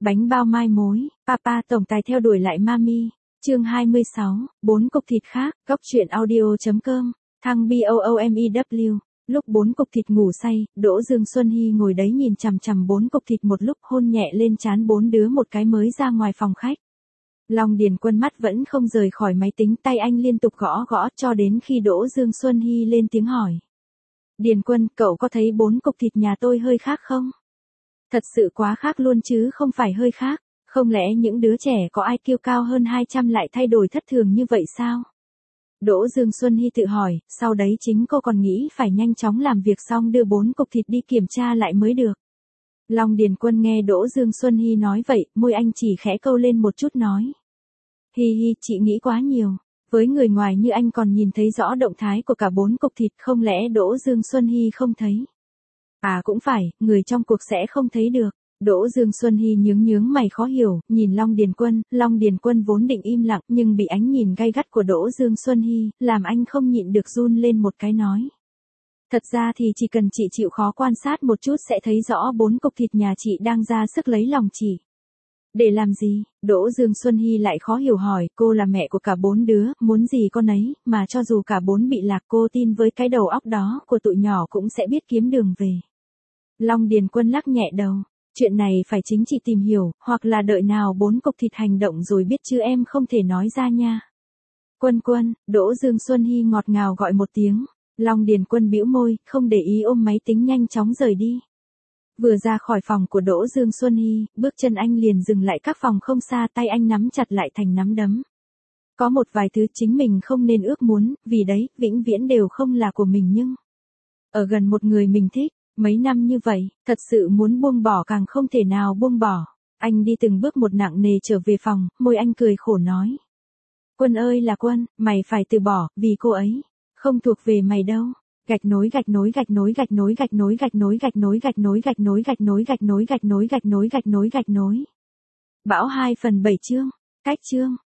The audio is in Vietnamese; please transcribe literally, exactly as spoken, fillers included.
Bánh bao mai mối, Papa tổng tài theo đuổi lại Mami. Chương hai mươi sáu, bốn cục thịt khác, góc truyện audio.com, thăng BOOMEW. Lúc bốn cục thịt ngủ say, Đỗ Dương Xuân Hy ngồi đấy nhìn chằm chằm bốn cục thịt một lúc, hôn nhẹ lên trán bốn đứa một cái mới ra ngoài phòng khách. Long Điền Quân mắt vẫn không rời khỏi máy tính, tay anh liên tục gõ gõ cho đến khi Đỗ Dương Xuân Hy lên tiếng hỏi. Điền Quân, cậu có thấy bốn cục thịt nhà tôi hơi khác không? Thật sự quá khác luôn chứ không phải hơi khác. Không lẽ những đứa trẻ có i kiu cao hơn hai trăm lại thay đổi thất thường như vậy sao? Đỗ Dương Xuân Hy tự hỏi, sau đấy chính cô còn nghĩ phải nhanh chóng làm việc xong đưa bốn cục thịt đi kiểm tra lại mới được. Long Điền Quân nghe Đỗ Dương Xuân Hy nói vậy, môi anh chỉ khẽ câu lên một chút nói. Hi hi, chị nghĩ quá nhiều. Với người ngoài như anh còn nhìn thấy rõ động thái của cả bốn cục thịt, không lẽ Đỗ Dương Xuân Hy không thấy? À cũng phải, người trong cuộc sẽ không thấy được. Đỗ Dương Xuân Hy nhướng nhướng mày khó hiểu, nhìn Long Điền Quân, Long Điền Quân vốn định im lặng nhưng bị ánh nhìn gay gắt của Đỗ Dương Xuân Hy, làm anh không nhịn được run lên một cái nói. Thật ra thì chỉ cần chị chịu khó quan sát một chút sẽ thấy rõ bốn cục thịt nhà chị đang ra sức lấy lòng chị. Để làm gì? Đỗ Dương Xuân Hy lại khó hiểu hỏi, cô là mẹ của cả bốn đứa, muốn gì con ấy, mà cho dù cả bốn bị lạc cô tin với cái đầu óc đó của tụi nhỏ cũng sẽ biết kiếm đường về. Long Điền Quân lắc nhẹ đầu. Chuyện này phải chính chị tìm hiểu, hoặc là đợi nào bốn cục thịt hành động rồi biết chứ em không thể nói ra nha. Quân Quân, Đỗ Dương Xuân Hy ngọt ngào gọi một tiếng. Long Điền Quân bĩu môi, không để ý ôm máy tính nhanh chóng rời đi. Vừa ra khỏi phòng của Đỗ Dương Xuân Hy, bước chân anh liền dừng lại các phòng không xa, tay anh nắm chặt lại thành nắm đấm. Có một vài thứ chính mình không nên ước muốn, vì đấy, vĩnh viễn đều không là của mình nhưng... Ở gần một người mình thích. Mấy năm như vậy, thật sự muốn buông bỏ càng không thể nào buông bỏ. Anh đi từng bước một nặng nề trở về phòng, môi anh cười khổ nói. Quân ơi là Quân, mày phải từ bỏ, vì cô ấy không thuộc về mày đâu. Gạch nối gạch nối gạch nối gạch nối gạch nối gạch nối gạch nối gạch nối gạch nối gạch nối gạch nối gạch nối gạch nối gạch nối gạch nối. Bão hai phần bảy chương, cách chương.